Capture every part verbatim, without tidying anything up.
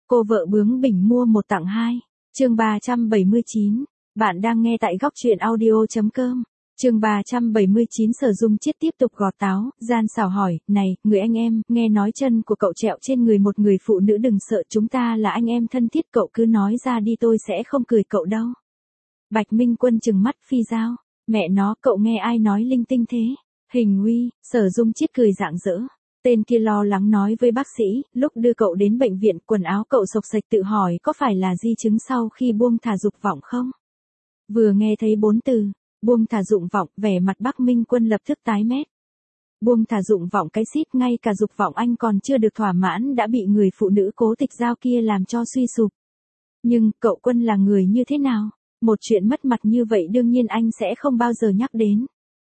Cô vợ bướng bỉnh mua một tặng hai. Chương ba trăm bảy mươi chín. Bạn đang nghe tại góc truyện audio chấm com. Chương ba trăm bảy mươi chín. Sở Dung Chiết tiếp tục gọt táo, gian xảo hỏi, này, người anh em, nghe nói chân của cậu trẹo trên người một người phụ nữ, đừng sợ, chúng ta là anh em thân thiết, cậu cứ nói ra đi, tôi sẽ không cười cậu đâu. Bạch Minh Quân trừng mắt phi dao, mẹ nó, cậu nghe ai nói linh tinh thế? Hình uy. Sở Dung Chiết cười rạng rỡ. Tên kia lo lắng nói với bác sĩ, lúc đưa cậu đến bệnh viện, quần áo cậu xộc xệch, tự hỏi có phải là di chứng sau khi buông thả dục vọng không? Vừa nghe thấy bốn từ, buông thả dụng vọng, vẻ mặt Bắc Minh Quân lập tức tái mét. Buông thả dụng vọng cái xít, ngay cả dục vọng anh còn chưa được thỏa mãn đã bị người phụ nữ Cố Tịch Giao kia làm cho suy sụp. Nhưng, cậu Quân là người như thế nào? Một chuyện mất mặt như vậy đương nhiên anh sẽ không bao giờ nhắc đến.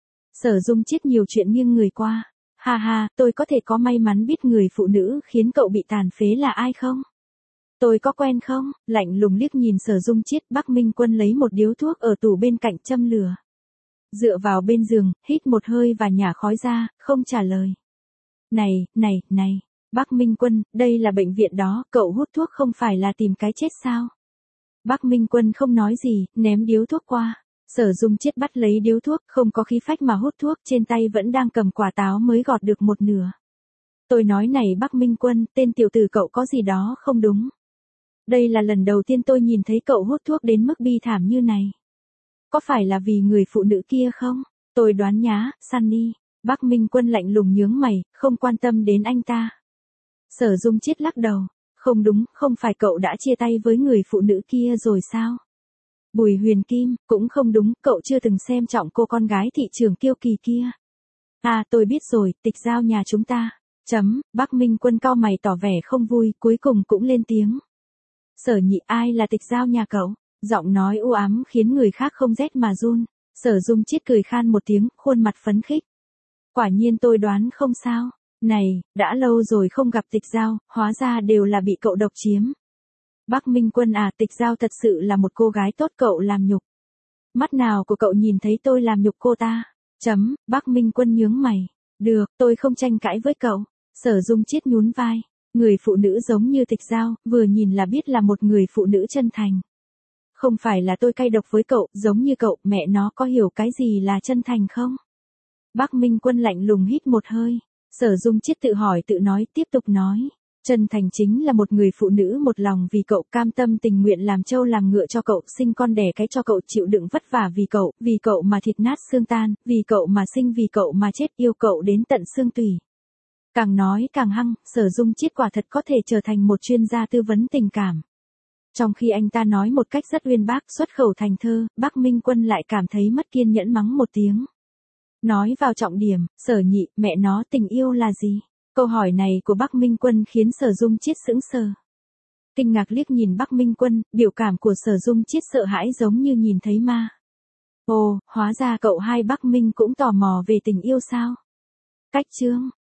Sở Dung Chiết nhiều chuyện nghiêng người qua. Ha ha, tôi có thể có may mắn biết người phụ nữ khiến cậu bị tàn phế là ai không? Tôi có quen không? Lạnh lùng liếc nhìn Sở Dung Chiết, Bắc Minh Quân lấy một điếu thuốc ở tủ bên cạnh châm lửa. Dựa vào bên giường, hít một hơi và nhả khói ra, không trả lời. Này, này, này, Bắc Minh Quân, đây là bệnh viện đó, cậu hút thuốc không phải là tìm cái chết sao? Bắc Minh Quân không nói gì, ném điếu thuốc qua. Sở Dung Chiết bắt lấy điếu thuốc, không có khí phách mà hút thuốc, trên tay vẫn đang cầm quả táo mới gọt được một nửa. Tôi nói này Bắc Minh Quân, tên tiểu tử cậu có gì đó không đúng. Đây là lần đầu tiên tôi nhìn thấy cậu hút thuốc đến mức bi thảm như này. Có phải là vì người phụ nữ kia không? Tôi đoán nhá, Sunny. Bắc Minh Quân lạnh lùng nhướng mày, không quan tâm đến anh ta. Sở Dung Chiết lắc đầu. Không đúng, không phải cậu đã chia tay với người phụ nữ kia rồi sao? Bùi Huyền Kim, cũng không đúng, cậu chưa từng xem trọng cô con gái thị trường kiêu kỳ kia. À, tôi biết rồi, Tịch Giao nhà chúng ta. Chấm. Bắc Minh Quân cau mày tỏ vẻ không vui, cuối cùng cũng lên tiếng. Sở Nhị, ai là Tịch Giao nhà cậu? Giọng nói u ám khiến người khác không rét mà run. Sở Dung Chiết cười khan một tiếng, khuôn mặt phấn khích. Quả nhiên tôi đoán không sao. Này, đã lâu rồi không gặp Tịch Giao, hóa ra đều là bị cậu độc chiếm. Bắc Minh Quân à, Tịch Giao thật sự là một cô gái tốt, cậu làm nhục. Mắt nào của cậu nhìn thấy tôi làm nhục cô ta? Chấm. Bắc Minh Quân nhướng mày. Được, tôi không tranh cãi với cậu. Sở Dung Chiết nhún vai. Người phụ nữ giống như Tịch Giao, vừa nhìn là biết là một người phụ nữ chân thành. Không phải là tôi cay độc với cậu, giống như cậu, mẹ nó có hiểu cái gì là chân thành không? Bắc Minh Quân lạnh lùng hít một hơi. Sở Dung Chiết tự hỏi tự nói, tiếp tục nói. Chân thành chính là một người phụ nữ một lòng vì cậu, cam tâm tình nguyện làm trâu làm ngựa cho cậu, sinh con đẻ cái cho cậu, chịu đựng vất vả vì cậu, vì cậu mà thịt nát xương tan, vì cậu mà sinh, vì cậu mà chết, yêu cậu đến tận xương tủy. Càng nói càng hăng, Sở Dung Chiết quả thật có thể trở thành một chuyên gia tư vấn tình cảm. Trong khi anh ta nói một cách rất uyên bác, xuất khẩu thành thơ, Bắc Minh Quân lại cảm thấy mất kiên nhẫn mắng một tiếng. Nói vào trọng điểm, Sở Nhị, mẹ nó, tình yêu là gì? Câu hỏi này của Bắc Minh Quân khiến Sở Dung Chiết sững sờ. Kinh ngạc liếc nhìn Bắc Minh Quân, biểu cảm của Sở Dung Chiết sợ hãi giống như nhìn thấy ma. Ồ, hóa ra cậu hai Bắc Minh cũng tò mò về tình yêu sao? Cách chương.